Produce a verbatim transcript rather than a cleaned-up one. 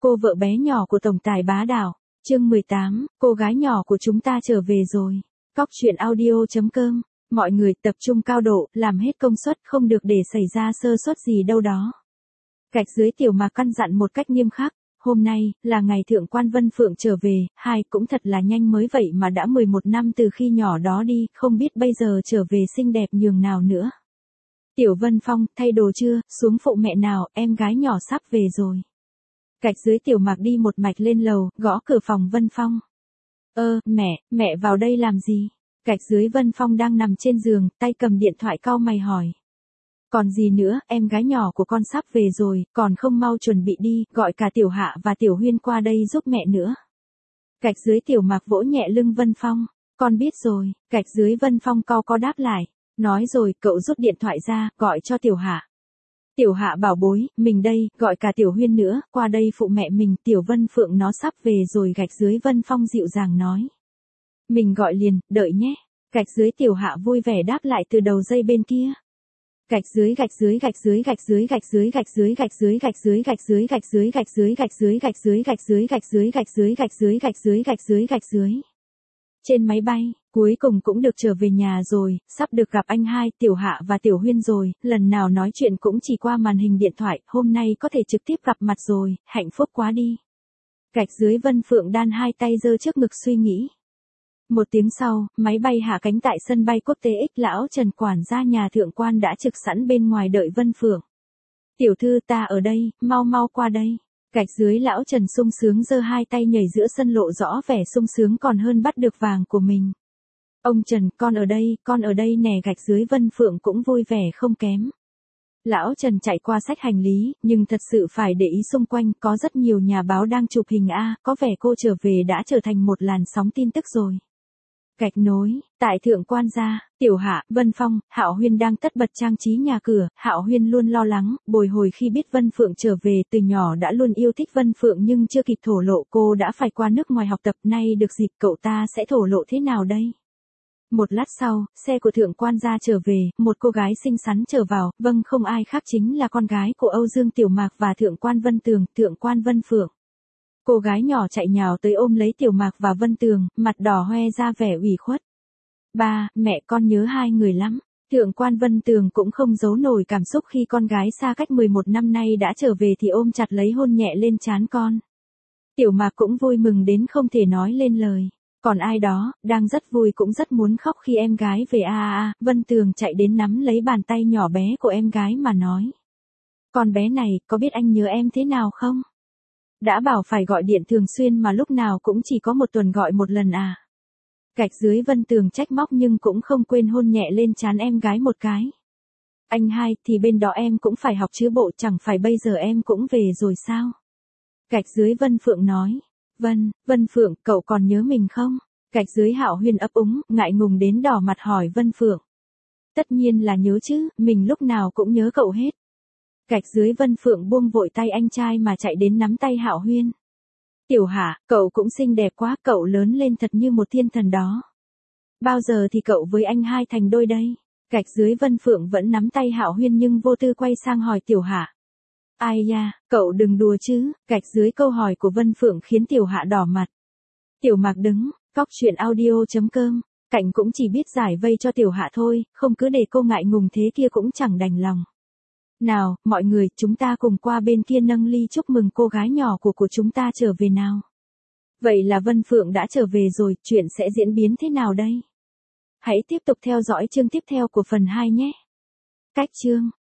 Cô vợ bé nhỏ của tổng tài bá đạo. Chương mười tám, cô gái nhỏ của chúng ta trở về rồi. Cóc truyện audio chấm com. Mọi người tập trung cao độ, làm hết công suất, không được để xảy ra sơ suất gì đâu đó. Gạch dưới Tiểu Mạc căn dặn một cách nghiêm khắc. Hôm nay, là ngày thượng quan Vân Phượng trở về, hai cũng thật là nhanh mới vậy mà đã mười một năm từ khi nhỏ đó đi, không biết bây giờ trở về xinh đẹp nhường nào nữa. Tiểu Vân Phong, thay đồ chưa, xuống phụ mẹ nào, em gái nhỏ sắp về rồi. Gạch dưới Tiểu Mạc đi một mạch lên lầu, gõ cửa phòng Vân Phong. Ơ, mẹ, mẹ vào đây làm gì? Gạch dưới Vân Phong đang nằm trên giường, tay cầm điện thoại cau mày hỏi. Còn gì nữa, em gái nhỏ của con sắp về rồi, còn không mau chuẩn bị đi, gọi cả Tiểu Hạ và Tiểu Huyên qua đây giúp mẹ nữa. Gạch dưới Tiểu Mạc vỗ nhẹ lưng Vân Phong. Con biết rồi, gạch dưới Vân Phong cau có đáp lại. Nói rồi, cậu rút điện thoại ra, gọi cho Tiểu Hạ. Tiểu Hạ bảo bối, mình đây, gọi cả Tiểu Huyên nữa, qua đây phụ mẹ mình, Tiểu Vân Phượng nó sắp về rồi. Gạch dưới Vân Phong dịu dàng nói. Mình gọi liền, đợi nhé. Gạch dưới Tiểu Hạ vui vẻ đáp lại từ đầu dây bên kia. Gạch dưới gạch dưới gạch dưới gạch dưới gạch dưới gạch dưới gạch dưới gạch dưới gạch dưới gạch dưới gạch dưới gạch dưới gạch dưới gạch dưới gạch dưới gạch dưới gạch dưới gạch dưới gạch dưới gạch dưới. Trên máy bay, cuối cùng cũng được trở về nhà rồi, sắp được gặp anh hai, Tiểu Hạ và Tiểu Huyên rồi, lần nào nói chuyện cũng chỉ qua màn hình điện thoại, hôm nay có thể trực tiếp gặp mặt rồi, hạnh phúc quá đi. Gạch dưới Vân Phượng đan hai tay giơ trước ngực suy nghĩ. Một tiếng sau, máy bay hạ cánh tại sân bay quốc tế X lão Trần quản gia nhà thượng quan đã trực sẵn bên ngoài đợi Vân Phượng. Tiểu thư ta ở đây, mau mau qua đây. Gạch dưới lão Trần sung sướng giơ hai tay nhảy giữa sân lộ rõ vẻ sung sướng còn hơn bắt được vàng của mình. Ông Trần, con ở đây, con ở đây nè. Gạch dưới Vân Phượng cũng vui vẻ không kém. Lão Trần chạy qua xách hành lý, nhưng thật sự phải để ý xung quanh, có rất nhiều nhà báo đang chụp hình a, có vẻ cô trở về đã trở thành một làn sóng tin tức rồi. Gạch nối, tại thượng quan gia, Tiểu Hạ, Vân Phong, Hạo Huyên đang tất bật trang trí nhà cửa, Hạo Huyên luôn lo lắng, bồi hồi khi biết Vân Phượng trở về, từ nhỏ đã luôn yêu thích Vân Phượng nhưng chưa kịp thổ lộ, cô đã phải qua nước ngoài học tập, nay được dịp cậu ta sẽ thổ lộ thế nào đây? Một lát sau, xe của thượng quan gia trở về, một cô gái xinh xắn trở vào, vâng không ai khác chính là con gái của Âu Dương Tiểu Mạc và thượng quan Vân Tường, thượng quan Vân Phượng. Cô gái nhỏ chạy nhào tới ôm lấy Tiểu Mạc và Vân Tường, mặt đỏ hoe ra vẻ ủy khuất. Ba, mẹ con nhớ hai người lắm. Thượng quan Vân Tường cũng không giấu nổi cảm xúc khi con gái xa cách mười một năm nay đã trở về thì ôm chặt lấy hôn nhẹ lên trán con. Tiểu Mạc cũng vui mừng đến không thể nói lên lời. Còn ai đó, đang rất vui cũng rất muốn khóc khi em gái về a a a, Vân Tường chạy đến nắm lấy bàn tay nhỏ bé của em gái mà nói. Con bé này, có biết anh nhớ em thế nào không? Đã bảo phải gọi điện thường xuyên mà lúc nào cũng chỉ có một tuần gọi một lần à. Gạch dưới Vân Tường trách móc nhưng cũng không quên hôn nhẹ lên trán em gái một cái. Anh hai, thì bên đó em cũng phải học chứ bộ, chẳng phải bây giờ em cũng về rồi sao? Gạch dưới Vân Phượng nói. Vân, Vân Phượng, cậu còn nhớ mình không? Gạch dưới Hạo Huyên ấp úng, ngại ngùng đến đỏ mặt hỏi Vân Phượng. Tất nhiên là nhớ chứ, mình lúc nào cũng nhớ cậu hết. Gạch dưới Vân Phượng buông vội tay anh trai mà chạy đến nắm tay Hạo Huyên. Tiểu Hạ, cậu cũng xinh đẹp quá, cậu lớn lên thật như một thiên thần đó. Bao giờ thì cậu với anh hai thành đôi đây? Gạch dưới Vân Phượng vẫn nắm tay Hạo Huyên nhưng vô tư quay sang hỏi Tiểu Hạ. Ai da, cậu đừng đùa chứ. Gạch dưới câu hỏi của Vân Phượng khiến Tiểu Hạ đỏ mặt. Tiểu Mạc đứng, cóc truyện audio chấm com, Cảnh cũng chỉ biết giải vây cho Tiểu Hạ thôi, không cứ để cô ngại ngùng thế kia cũng chẳng đành lòng. Nào, mọi người, chúng ta cùng qua bên kia nâng ly chúc mừng cô gái nhỏ của của chúng ta trở về nào. Vậy là Vân Phượng đã trở về rồi, chuyện sẽ diễn biến thế nào đây? Hãy tiếp tục theo dõi chương tiếp theo của phần hai nhé. Cách chương